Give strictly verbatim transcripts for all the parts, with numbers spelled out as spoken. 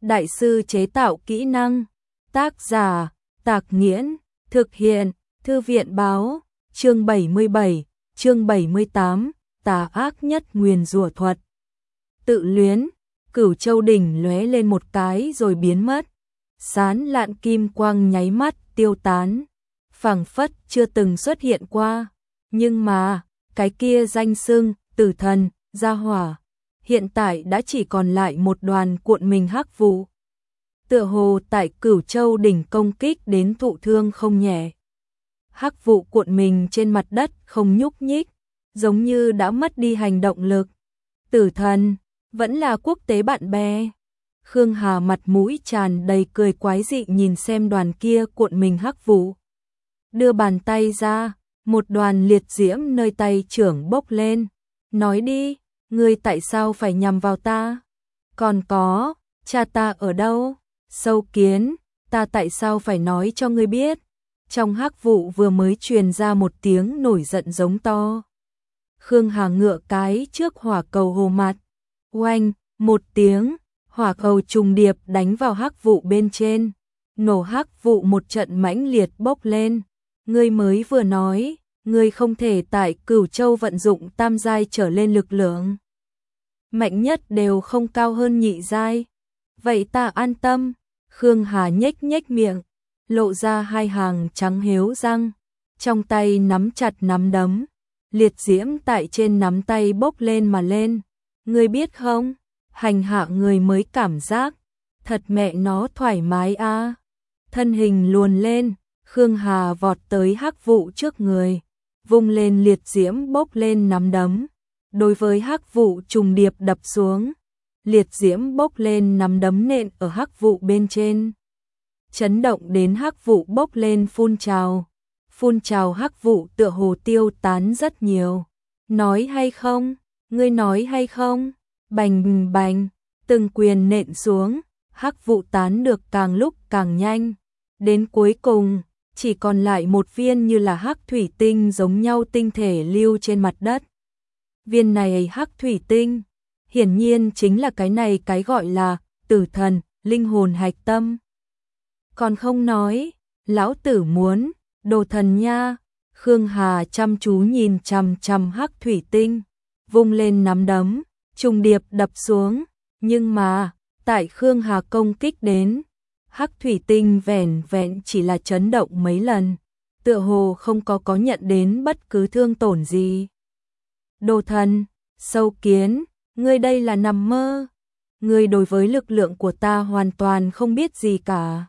đại sư chế tạo kỹ năng. Tác giả, Tạc Nghiễn, thực hiện, Thư viện báo, chương bảy mươi bảy, chương bảy mươi tám, tà ác nhất nguyền rủa thuật. Tự luyến, Cửu Châu đỉnh lóe lên một cái rồi biến mất. Sán lạn kim quang nháy mắt tiêu tán, phảng phất chưa từng xuất hiện qua. Nhưng mà, cái kia danh xưng, tử thần, gia hỏa, hiện tại đã chỉ còn lại một đoàn cuộn mình hắc vụ. Tựa hồ tại Cửu Châu đỉnh công kích đến thụ thương không nhẹ. Hắc vụ cuộn mình trên mặt đất không nhúc nhích, giống như đã mất đi hành động lực. Tử thần, vẫn là quốc tế bạn bè. Khương Hà mặt mũi tràn đầy cười quái dị nhìn xem đoàn kia cuộn mình hắc vụ. Đưa bàn tay ra, một đoàn liệt diễm nơi tay trưởng bốc lên. Nói đi, ngươi tại sao phải nhằm vào ta? Còn có, cha ta ở đâu? Sâu kiến, ta tại sao phải nói cho ngươi biết? Trong hắc vụ vừa mới truyền ra một tiếng nổi giận giống to. Khương Hà ngựa cái trước hỏa cầu hồ mặt. Oanh, một tiếng, hỏa cầu trùng điệp đánh vào hắc vụ bên trên. Nổ hắc vụ một trận mãnh liệt bốc lên. Ngươi mới vừa nói, ngươi không thể tại Cửu Châu vận dụng tam giai trở lên lực lượng. Mạnh nhất đều không cao hơn nhị giai. Vậy ta an tâm. Khương Hà nhếch nhếch miệng, lộ ra hai hàng trắng héo răng, trong tay nắm chặt nắm đấm, liệt diễm tại trên nắm tay bốc lên mà lên. Ngươi biết không, hành hạ người mới cảm giác, thật mẹ nó thoải mái a. À. Thân hình luồn lên, Khương Hà vọt tới hắc vụ trước người, vung lên liệt diễm bốc lên nắm đấm, đối với hắc vụ trùng điệp đập xuống. Liệt diễm bốc lên nắm đấm nện ở hắc vụ bên trên, chấn động đến hắc vụ bốc lên phun trào, phun trào hắc vụ tựa hồ tiêu tán rất nhiều. Nói hay không, ngươi nói hay không? Bành bành, từng quyền nện xuống, hắc vụ tán được càng lúc càng nhanh, đến cuối cùng chỉ còn lại một viên như là hắc thủy tinh giống nhau tinh thể lưu trên mặt đất. Viên này hắc thủy tinh hiển nhiên chính là cái này cái gọi là tử thần, linh hồn hạch tâm. Còn không nói, lão tử muốn, đồ thần nha. Khương Hà chăm chú nhìn chằm chằm hắc thủy tinh, vung lên nắm đấm, trùng điệp đập xuống. Nhưng mà, tại Khương Hà công kích đến, hắc thủy tinh vẻn vẹn chỉ là chấn động mấy lần, tựa hồ không có có nhận đến bất cứ thương tổn gì. Đồ thần, sâu kiến, ngươi đây là nằm mơ. Ngươi đối với lực lượng của ta hoàn toàn không biết gì cả.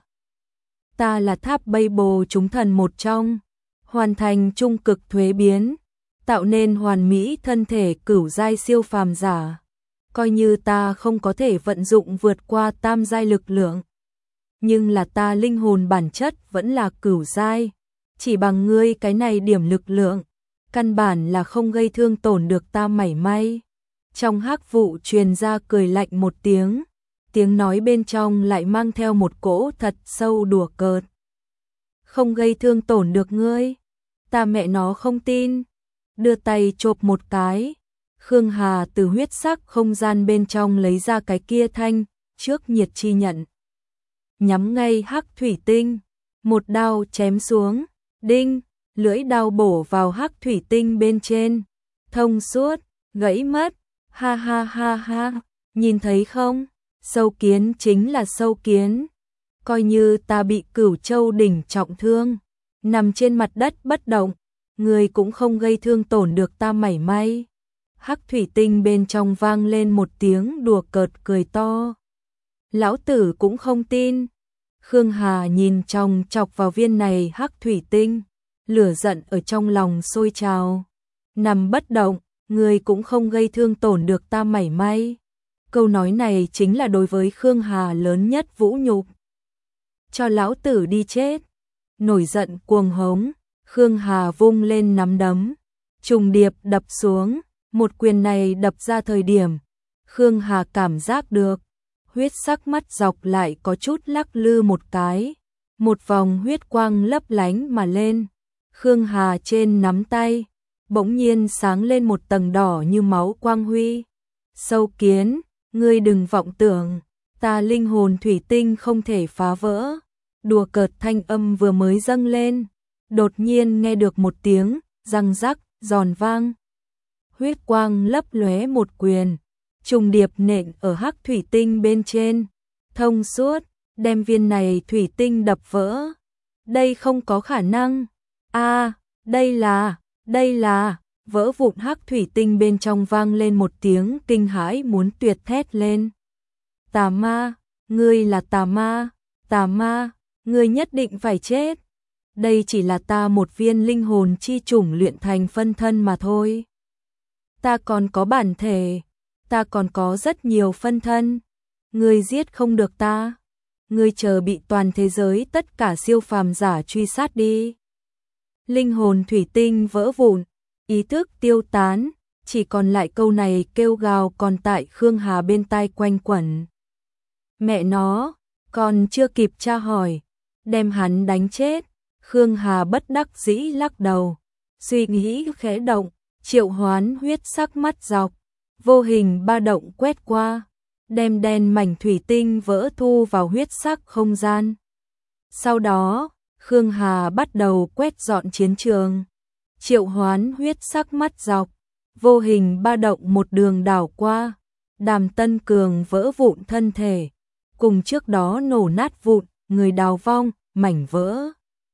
Ta là tháp bay bồ chúng thần một trong, hoàn thành trung cực thuế biến, tạo nên hoàn mỹ thân thể cửu giai siêu phàm giả. Coi như ta không có thể vận dụng vượt qua tam giai lực lượng, nhưng là ta linh hồn bản chất vẫn là cửu giai. Chỉ bằng ngươi cái này điểm lực lượng, căn bản là không gây thương tổn được ta mảy may. Trong hắc vụ truyền ra cười lạnh một tiếng, tiếng nói bên trong lại mang theo một cỗ thật sâu đùa cợt. Không gây thương tổn được ngươi, ta mẹ nó không tin. Đưa tay chộp một cái, Khương Hà từ huyết sắc không gian bên trong lấy ra cái kia thanh trước nhiệt chi nhận, nhắm ngay hắc thủy tinh, một đao chém xuống. Đinh, lưỡi đao bổ vào hắc thủy tinh bên trên, thông suốt, gãy mất. Ha ha ha ha, nhìn thấy không? Sâu kiến chính là sâu kiến. Coi như ta bị Cửu Châu đỉnh trọng thương, nằm trên mặt đất bất động, người cũng không gây thương tổn được ta mảy may. Hắc thủy tinh bên trong vang lên một tiếng đùa cợt cười to. Lão tử cũng không tin. Khương Hà nhìn chòng chọc vào viên này hắc thủy tinh, lửa giận ở trong lòng sôi trào. Nằm bất động, người cũng không gây thương tổn được ta mảy may. Câu nói này chính là đối với Khương Hà lớn nhất vũ nhục. Cho lão tử đi chết. Nổi giận cuồng hống, Khương Hà vung lên nắm đấm, trùng điệp đập xuống. Một quyền này đập ra thời điểm, Khương Hà cảm giác được huyết sắc mắt dọc lại có chút lắc lư một cái, một vòng huyết quang lấp lánh mà lên. Khương Hà trên nắm tay bỗng nhiên sáng lên một tầng đỏ như máu quang huy. Sâu kiến, ngươi đừng vọng tưởng, Ta linh hồn thủy tinh không thể phá vỡ. Đùa cợt thanh âm vừa mới dâng lên, đột nhiên nghe được một tiếng răng rắc giòn vang. Huyết quang lấp lóe một quyền, trùng điệp nện ở hắc thủy tinh bên trên, thông suốt, đem viên này thủy tinh đập vỡ. Đây không có khả năng. A, à, đây là, đây là, vỡ vụn hắc thủy tinh bên trong vang lên một tiếng kinh hãi muốn tuyệt thét lên. Tà ma, ngươi là tà ma, tà ma, ngươi nhất định phải chết. Đây chỉ là ta một viên linh hồn chi chủng luyện thành phân thân mà thôi. Ta còn có bản thể, ta còn có rất nhiều phân thân. Ngươi giết không được ta. Ngươi chờ bị toàn thế giới tất cả siêu phàm giả truy sát đi. Linh hồn thủy tinh vỡ vụn, ý thức tiêu tán, chỉ còn lại câu này kêu gào còn tại Khương Hà bên tai quanh quẩn. Mẹ nó, còn chưa kịp tra hỏi, đem hắn đánh chết. Khương Hà bất đắc dĩ lắc đầu, suy nghĩ khẽ động, triệu hoán huyết sắc mắt dọc, vô hình ba động quét qua, đem đen mảnh thủy tinh vỡ thu vào huyết sắc không gian. Sau đó, Khương Hà bắt đầu quét dọn chiến trường, triệu hoán huyết sắc mắt dọc, vô hình ba động một đường đảo qua, Đàm Tân Cường vỡ vụn thân thể, cùng trước đó nổ nát vụn, người đào vong, mảnh vỡ.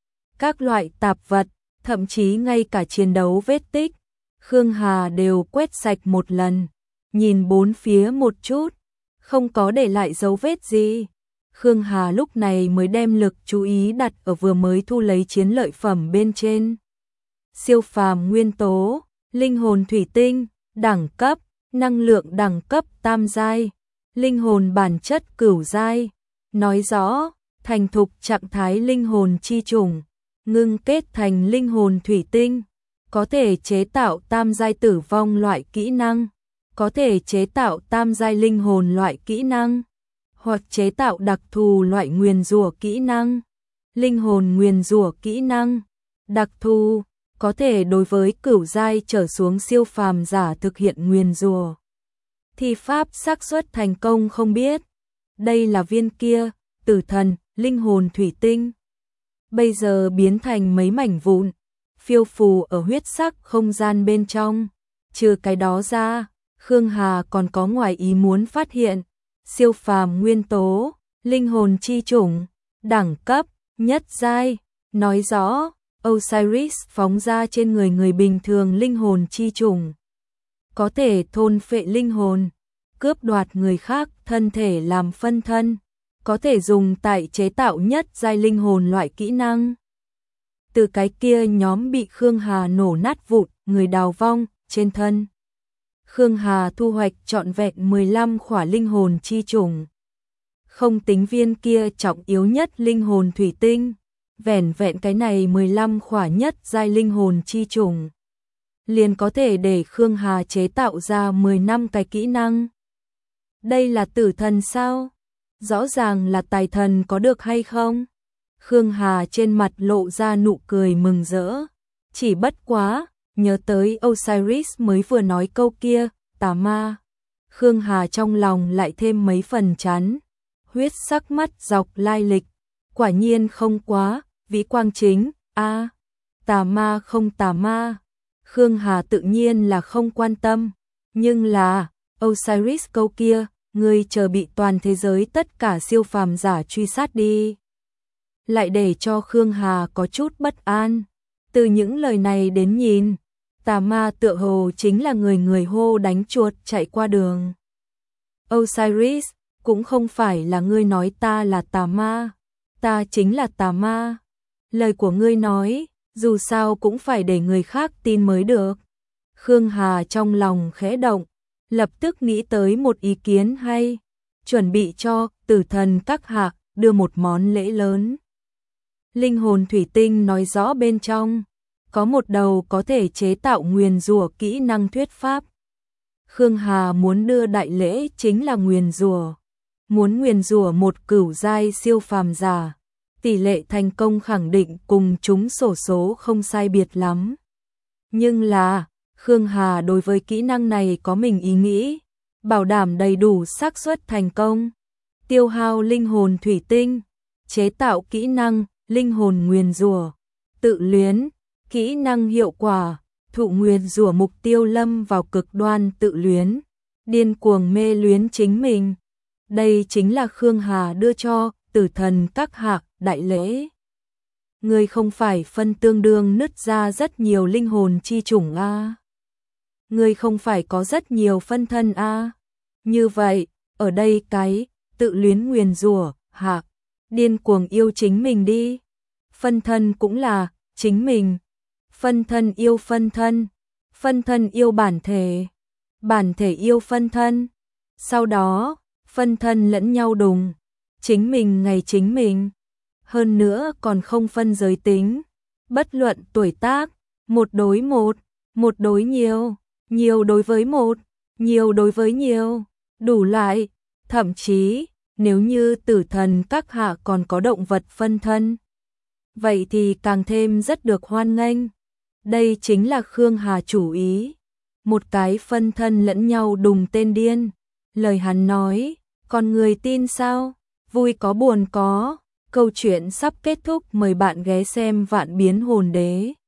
Các loại tạp vật, thậm chí ngay cả chiến đấu vết tích, Khương Hà đều quét sạch một lần, nhìn bốn phía một chút, không có để lại dấu vết gì. Khương Hà lúc này mới đem lực chú ý đặt ở vừa mới thu lấy chiến lợi phẩm bên trên. Siêu phàm nguyên tố, linh hồn thủy tinh, đẳng cấp, năng lượng đẳng cấp tam giai, linh hồn bản chất cửu giai, nói rõ, thành thục trạng thái linh hồn chi chủng, ngưng kết thành linh hồn thủy tinh, có thể chế tạo tam giai tử vong loại kỹ năng, có thể chế tạo tam giai linh hồn loại kỹ năng, hoặc chế tạo đặc thù loại nguyền rủa kỹ năng. Linh hồn nguyền rủa kỹ năng, đặc thù, có thể đối với cửu giai trở xuống siêu phàm giả thực hiện nguyền rủa. Thi pháp xác suất thành công không biết. Đây là viên kia, tử thần, linh hồn thủy tinh. Bây giờ biến thành mấy mảnh vụn, phiêu phù ở huyết sắc không gian bên trong. Trừ cái đó ra, Khương Hà còn có ngoài ý muốn phát hiện, siêu phàm nguyên tố, linh hồn chi chủng, đẳng cấp, nhất giai, nói rõ, Osiris phóng ra trên người người bình thường linh hồn chi chủng. Có thể thôn phệ linh hồn, cướp đoạt người khác thân thể làm phân thân, có thể dùng tại chế tạo nhất giai linh hồn loại kỹ năng. Từ cái kia nhóm bị Khương Hà nổ nát vụn, người đào vong, trên thân. Khương Hà thu hoạch trọn vẹn mười lăm khỏa linh hồn chi chủng. Không tính viên kia trọng yếu nhất linh hồn thủy tinh, vẻn vẹn cái này mười lăm khỏa nhất giai linh hồn chi chủng. Liền có thể để Khương Hà chế tạo ra mười năm cái kỹ năng. Đây là tử thần sao? Rõ ràng là tài thần có được hay không? Khương Hà trên mặt lộ ra nụ cười mừng rỡ. Chỉ bất quá, nhớ tới Osiris mới vừa nói câu kia, tà ma. Khương Hà trong lòng lại thêm mấy phần chán. Huyết sắc mắt dọc lai lịch. Quả nhiên không quá, vĩ quang chính, a à, tà ma không tà ma. Khương Hà tự nhiên là không quan tâm. Nhưng là, Osiris câu kia, ngươi chờ bị toàn thế giới tất cả siêu phàm giả truy sát đi. Lại để cho Khương Hà có chút bất an. Từ những lời này đến nhìn, tà ma tựa hồ chính là người người hô đánh chuột chạy qua đường. Osiris, cũng không phải là ngươi nói ta là tà ma, ta chính là tà ma. Lời của ngươi nói, dù sao cũng phải để người khác tin mới được. Khương Hà trong lòng khẽ động, lập tức nghĩ tới một ý kiến hay, chuẩn bị cho tử thần các hạ đưa một món lễ lớn. Linh hồn thủy tinh nói rõ bên trong, có một đầu có thể chế tạo nguyền rủa kỹ năng thuyết pháp. Khương Hà muốn đưa đại lễ chính là nguyền rủa, muốn nguyền rủa một cửu giai siêu phàm giả, tỷ lệ thành công khẳng định cùng chúng xổ số không sai biệt lắm. Nhưng là, Khương Hà đối với kỹ năng này có mình ý nghĩ, bảo đảm đầy đủ xác suất thành công. tiêu hao linh hồn thủy tinh, chế tạo kỹ năng, linh hồn nguyền rủa, tự luyến, kỹ năng hiệu quả, thụ nguyền rủa mục tiêu lâm vào cực đoan tự luyến, điên cuồng mê luyến chính mình. Đây chính là Khương Hà đưa cho Tử Thần các hạc đại lễ. Người không phải phân tương đương nứt ra rất nhiều linh hồn chi chủng a. À. Người không phải có rất nhiều phân thân a. À. Như vậy, ở đây cái tự luyến nguyền rủa, hạc, điên cuồng yêu chính mình đi. Phân thân cũng là chính mình. Phân thân yêu phân thân, phân thân yêu bản thể, bản thể yêu phân thân. Sau đó, phân thân lẫn nhau đùng, chính mình ngày chính mình. Hơn nữa còn không phân giới tính, bất luận tuổi tác, một đối một, một đối nhiều, nhiều đối với một, nhiều đối với nhiều, đủ lại. Thậm chí, nếu như Tử Thần các hạ còn có động vật phân thân, vậy thì càng thêm rất được hoan nghênh. Đây chính là Khương Hà chủ ý. Một cái phân thân lẫn nhau đùng tên điên. Lời hắn nói, còn người tin sao? Vui có buồn có. Câu chuyện sắp kết thúc, mời bạn ghé xem Vạn Biến Hồn Đế.